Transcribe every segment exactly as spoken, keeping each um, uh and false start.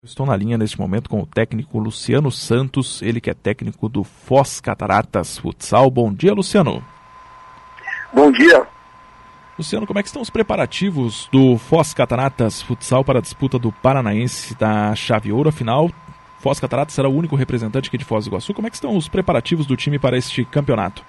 Estou na linha neste momento com o técnico Luciano Santos, ele que é técnico do Foz Cataratas Futsal. Bom dia, Luciano. Bom dia. Luciano, como é que estão os preparativos do Foz Cataratas Futsal para a disputa do Paranaense da Chave Ouro? Afinal, Foz Cataratas será o único representante aqui de Foz do Iguaçu. Como é que estão os preparativos do time para este campeonato?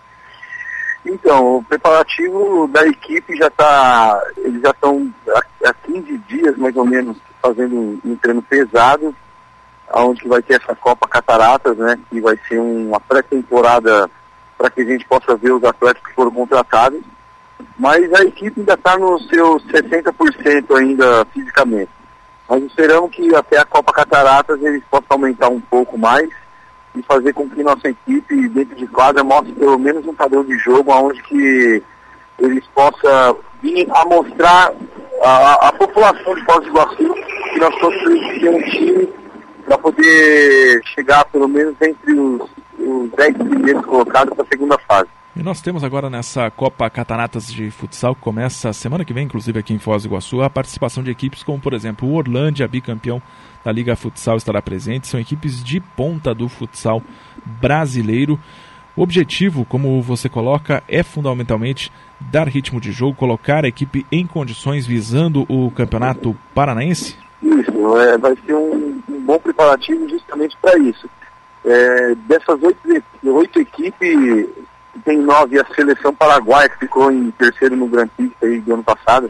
Então, o preparativo da equipe já está, eles já estão há quinze dias mais ou menos fazendo um treino pesado, onde vai ter essa Copa Cataratas, né, que vai ser uma pré-temporada para que a gente possa ver os atletas que foram contratados, mas a equipe ainda está no seu sessenta por cento ainda fisicamente. Nós esperamos que até a Copa Cataratas eles possam aumentar um pouco mais e fazer com que nossa equipe dentro de quadra mostre pelo menos um padrão de jogo onde que eles possam vir a mostrar a, a população de Foz do Iguaçu que nós conseguimos ter um time para poder chegar pelo menos entre os, os dez primeiros colocados para a segunda fase. E nós temos agora nessa Copa Cataratas de Futsal, que começa a semana que vem, inclusive aqui em Foz do Iguaçu, a participação de equipes como, por exemplo, o Orlândia, bicampeão da Liga Futsal, estará presente. São equipes de ponta do futsal brasileiro. O objetivo, como você coloca, é fundamentalmente dar ritmo de jogo, colocar a equipe em condições visando o Campeonato Paranaense? Isso, é, vai ser um, um bom preparativo justamente para isso. É, dessas oito, oito equipes, tem nove a seleção paraguaia, que ficou em terceiro no Grand Prix aí do ano passado,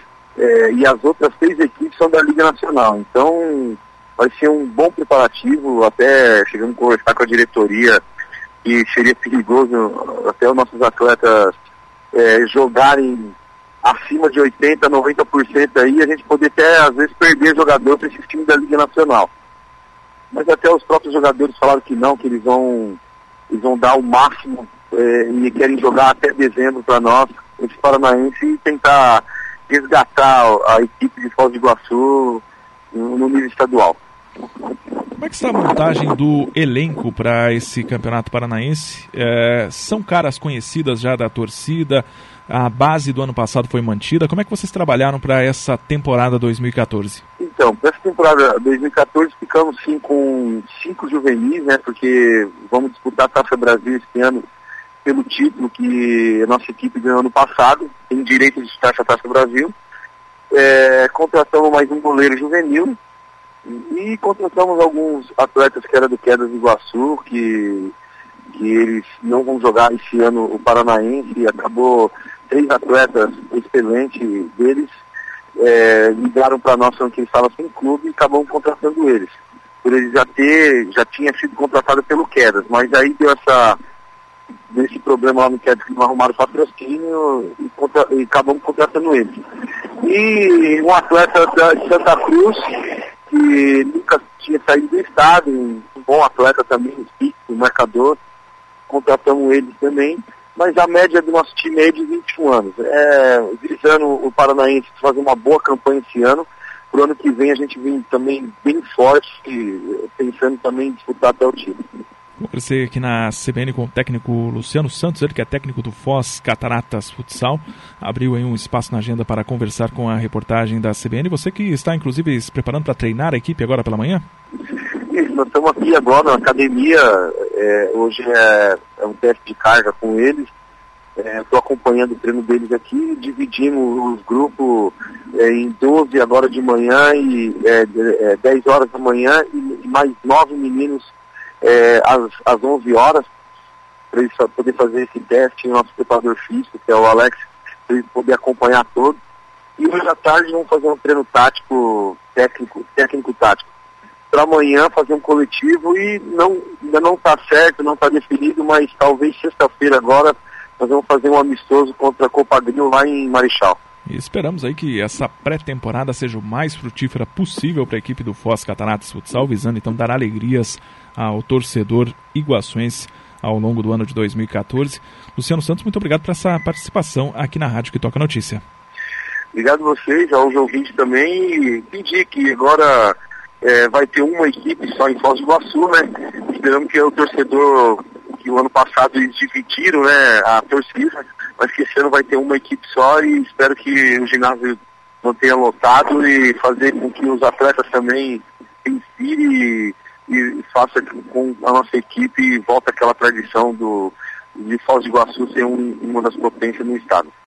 é, e as outras seis equipes são da Liga Nacional. Então, vai ser um bom preparativo, até chegando a conversar com a diretoria, que seria perigoso até os nossos atletas é, jogarem acima de oitenta por cento, noventa por cento aí, a gente poder até, às vezes, perder jogador para esse time da Liga Nacional. Mas até os próprios jogadores falaram que não, que eles vão, eles vão dar o máximo é, e querem jogar até dezembro para nós, esse Paranaense, e tentar resgatar a equipe de Foz do Iguaçu no, no nível estadual. Como é que está a montagem do elenco para esse campeonato paranaense? É, são caras conhecidas já da torcida, a base do ano passado foi mantida. Como é que vocês trabalharam para essa temporada dois mil e catorze? Então, para essa temporada dois mil e catorze ficamos sim com cinco juvenis, né? Porque vamos disputar a Taça Brasil esse ano pelo título que a nossa equipe ganhou ano passado, tem direito de disputar essa Taça Brasil. É, contratamos mais um goleiro juvenil. E contratamos alguns atletas que eram do Quedas do Iguaçu, que, que eles não vão jogar esse ano o Paranaense, e acabou três atletas excelentes deles, é, ligaram para nós falando que eles estavam sem clube e acabamos contratando eles. Por eles já ter, já tinha sido contratado pelo Quedas, mas aí deu essa, desse problema lá no Quedas que não arrumaram patrocínio e, contra, e acabamos contratando eles. E um atleta da, de Santa Cruz, que nunca tinha saído do estado, um bom atleta também, um marcador, contratamos ele também, mas a média do nosso time é de vinte e um anos. É, visando o Paranaense fazer uma boa campanha esse ano, pro ano que vem a gente vem também bem forte, pensando também em disputar até o título. Vou aparecer aqui na C B N com o técnico Luciano Santos, ele que é técnico do Foz Cataratas Futsal. Abriu aí um espaço na agenda para conversar com a reportagem da C B N. Você que está, inclusive, se preparando para treinar a equipe agora pela manhã? Isso, nós estamos aqui agora na academia. É, hoje é, é um teste de carga com eles. Estou é, acompanhando o treino deles aqui. Dividimos os grupos é, em doze agora de manhã e é, é, dez horas da manhã e, e mais nove meninos É, às, às onze horas, para eles poder fazer esse teste, o nosso preparador físico, que é o Alex, para ele poder acompanhar todos. E hoje à tarde vamos fazer um treino tático, técnico, técnico-tático. Para amanhã fazer um coletivo e não, ainda não está certo, não está definido, mas talvez sexta-feira agora nós vamos fazer um amistoso contra a Copagril lá em Marechal. E esperamos aí que essa pré-temporada seja o mais frutífera possível para a equipe do Foz Cataratas Futsal, visando então dar alegrias ao torcedor iguaçuense ao longo do ano de dois mil e catorze. Luciano Santos, muito obrigado por essa participação aqui na Rádio que Toca Notícia. Obrigado a vocês, aos ouvintes também, e pedir que agora é, vai ter uma equipe só em Foz do Iguaçu, né? Esperamos que o torcedor, que o ano passado eles dividiram, né, a torcida, mas que esse ano vai ter uma equipe só e espero que o ginásio mantenha lotado e fazer com que os atletas também inspire e, e faça com a nossa equipe e volta aquela tradição do, de Foz do Iguaçu ser um, uma das potências no estado.